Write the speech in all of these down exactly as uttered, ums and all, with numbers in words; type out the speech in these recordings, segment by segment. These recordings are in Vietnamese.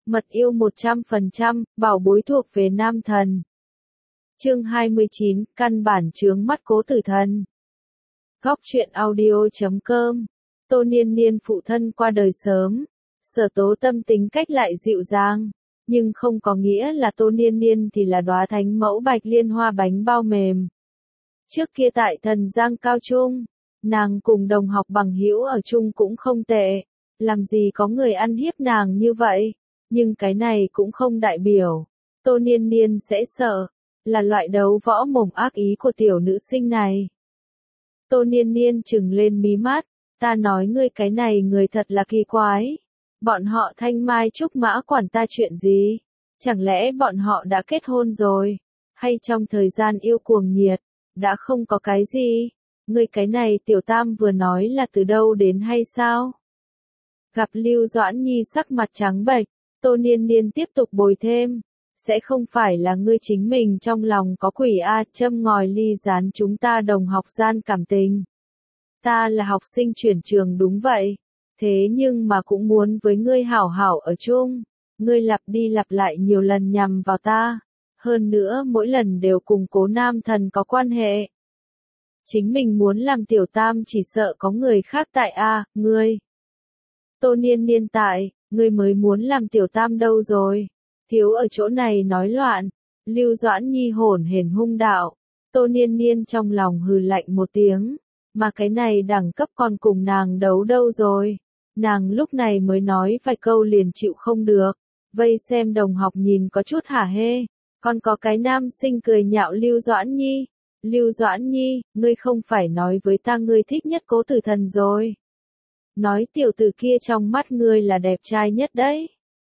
Mật yêu một trăm phần trăm, bảo bối thuộc về nam thần. Chương hai mươi chín, căn bản chướng mắt Cố Tử Thần. Góc truyện audio chấm com. Tô Niên Niên phụ thân qua đời sớm, Sở Tố Tâm tính cách lại dịu dàng, nhưng không có nghĩa là Tô Niên Niên thì là đóa thánh mẫu bạch liên hoa bánh bao mềm. Trước kia tại Thần Giang Cao Trung, nàng cùng đồng học bằng hữu ở chung cũng không tệ, làm gì có người ăn hiếp nàng như vậy, nhưng cái này cũng không đại biểu Tô Niên Niên sẽ sợ, là loại đấu võ mồm ác ý của tiểu nữ sinh này. Tô Niên Niên trừng lên mí mắt, ta nói ngươi cái này người thật là kỳ quái. Bọn họ thanh mai trúc mã quản ta chuyện gì? Chẳng lẽ bọn họ đã kết hôn rồi? Hay trong thời gian yêu cuồng nhiệt, đã không có cái gì? Ngươi cái này tiểu tam vừa nói là từ đâu đến hay sao? Gặp Lưu Doãn Nhi sắc mặt trắng bệch, Tô Niên Niên tiếp tục bồi thêm. Sẽ không phải là ngươi chính mình trong lòng có quỷ a, châm ngòi ly gián chúng ta đồng học gian cảm tình. Ta là học sinh chuyển trường đúng vậy, thế nhưng mà cũng muốn với ngươi hảo hảo ở chung. Ngươi lặp đi lặp lại nhiều lần nhằm vào ta, hơn nữa mỗi lần đều cùng Cố nam thần có quan hệ. Chính mình muốn làm tiểu tam chỉ sợ có người khác tại a, ngươi. Tô Niên Niên tại, ngươi mới muốn làm tiểu tam đâu rồi. Thiếu ở chỗ này nói loạn, Lưu Doãn Nhi hổn hển hung đạo. Tô Niên Niên trong lòng hừ lạnh một tiếng, mà cái này đẳng cấp còn cùng nàng đấu đâu rồi. Nàng lúc này mới nói vài câu liền chịu không được, vây xem đồng học nhìn có chút hả hê, còn có cái nam sinh cười nhạo Lưu Doãn Nhi. Lưu Doãn Nhi, ngươi không phải nói với ta ngươi thích nhất Cố Tử Thần rồi. Nói tiểu tử kia trong mắt ngươi là đẹp trai nhất đấy.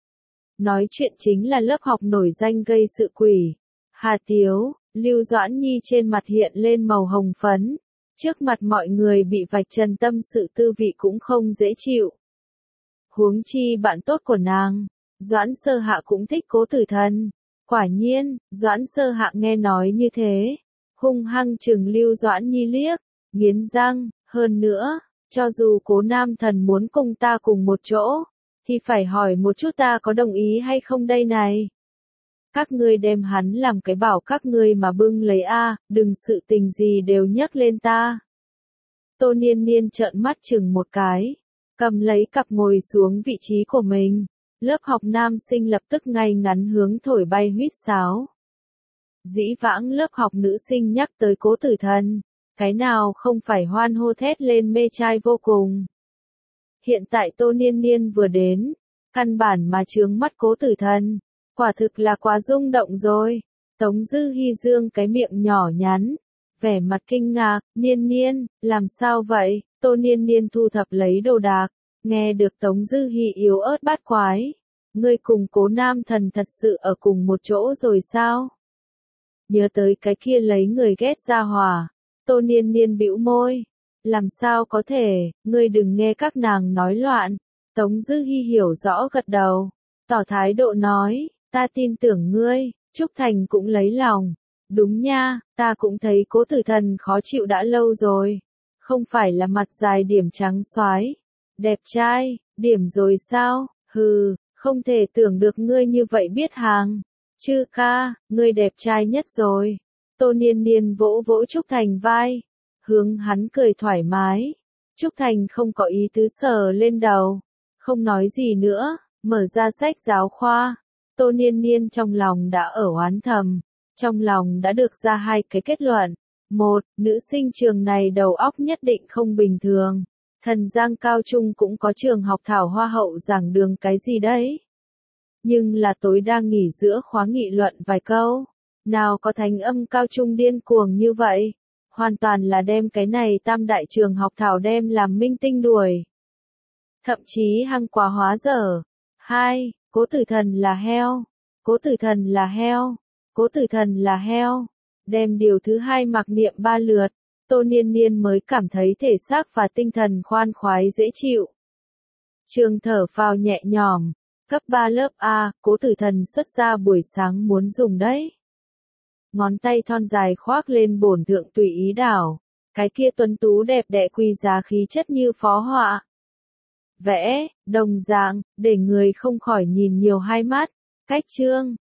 Nói chuyện chính là lớp học nổi danh gây sự quỷ. Hà Tiếu, Lưu Doãn Nhi trên mặt hiện lên màu hồng phấn. Trước mặt mọi người bị vạch trần tâm sự tư vị cũng không dễ chịu. Huống chi bạn tốt của nàng, Doãn Sơ Hạ cũng thích Cố Tử Thần. Quả nhiên, Doãn Sơ Hạ nghe nói như thế, hung hăng chừng Lưu Doãn Nhi liếc, nghiến răng, hơn nữa, cho dù Cố nam thần muốn cùng ta cùng một chỗ, thì phải hỏi một chút ta có đồng ý hay không đây này. Các ngươi đem hắn làm cái bảo các ngươi mà bưng lấy a, đừng sự tình gì đều nhắc lên ta. Tô Niên Niên trợn mắt chừng một cái, cầm lấy cặp ngồi xuống vị trí của mình. Lớp học nam sinh lập tức ngay ngắn hướng thổi bay huýt sáo. Dĩ vãng lớp học nữ sinh nhắc tới Cố Tử Thần, cái nào không phải hoan hô thét lên mê trai vô cùng. Hiện tại Tô Niên Niên vừa đến, căn bản mà chướng mắt Cố Tử Thần, quả thực là quá rung động rồi. Tống Dư Hi dương cái miệng nhỏ nhắn, vẻ mặt kinh ngạc, Niên Niên, làm sao vậy? Tô Niên Niên thu thập lấy đồ đạc, nghe được Tống Dư Hi yếu ớt bát quái. Ngươi cùng Cố nam thần thật sự ở cùng một chỗ rồi sao? Nhớ tới cái kia lấy người ghét ra hỏa, Tô Niên Niên bĩu môi. Làm sao có thể, ngươi đừng nghe các nàng nói loạn. Tống Dư Hi hiểu rõ gật đầu, tỏ thái độ nói, ta tin tưởng ngươi, Trúc Thành cũng lấy lòng. Đúng nha, ta cũng thấy Cố Tử Thần khó chịu đã lâu rồi. Không phải là mặt dài điểm trắng xoái, đẹp trai, điểm rồi sao, hừ, không thể tưởng được ngươi như vậy biết hàng. Chư ca, ngươi đẹp trai nhất rồi. Tô Niên Niên vỗ vỗ Trúc Thành vai, hướng hắn cười thoải mái. Trúc Thành không có ý tứ sờ lên đầu, không nói gì nữa, mở ra sách giáo khoa. Tô Niên Niên trong lòng đã ở oán thầm, trong lòng đã được ra hai cái kết luận. Một, nữ sinh trường này đầu óc nhất định không bình thường. Thần Giang Cao Trung cũng có trường học thảo hoa hậu giảng đường cái gì đấy. Nhưng là tối đang nghỉ giữa khóa nghị luận vài câu. Nào có Thánh Âm Cao Trung điên cuồng như vậy. Hoàn toàn là đem cái này tam đại trường học thảo đem làm minh tinh đuổi. Thậm chí hăng quá hóa dở. Hai, Cố Tử Thần là heo. Cố Tử Thần là heo. Cố Tử Thần là heo. Đem điều thứ hai mặc niệm ba lượt. Tô Niên Niên mới cảm thấy thể xác và tinh thần khoan khoái dễ chịu. Trường thở phào nhẹ nhõm. Cấp ba lớp A, Cố Tử Thần xuất ra buổi sáng muốn dùng đấy. Ngón tay thon dài khoác lên bổn thượng tùy ý đảo. Cái kia tuấn tú đẹp đẽ quý giá khí chất như phó họa. vẽ, đồng dạng, để người không khỏi nhìn nhiều hai mắt. Cách chương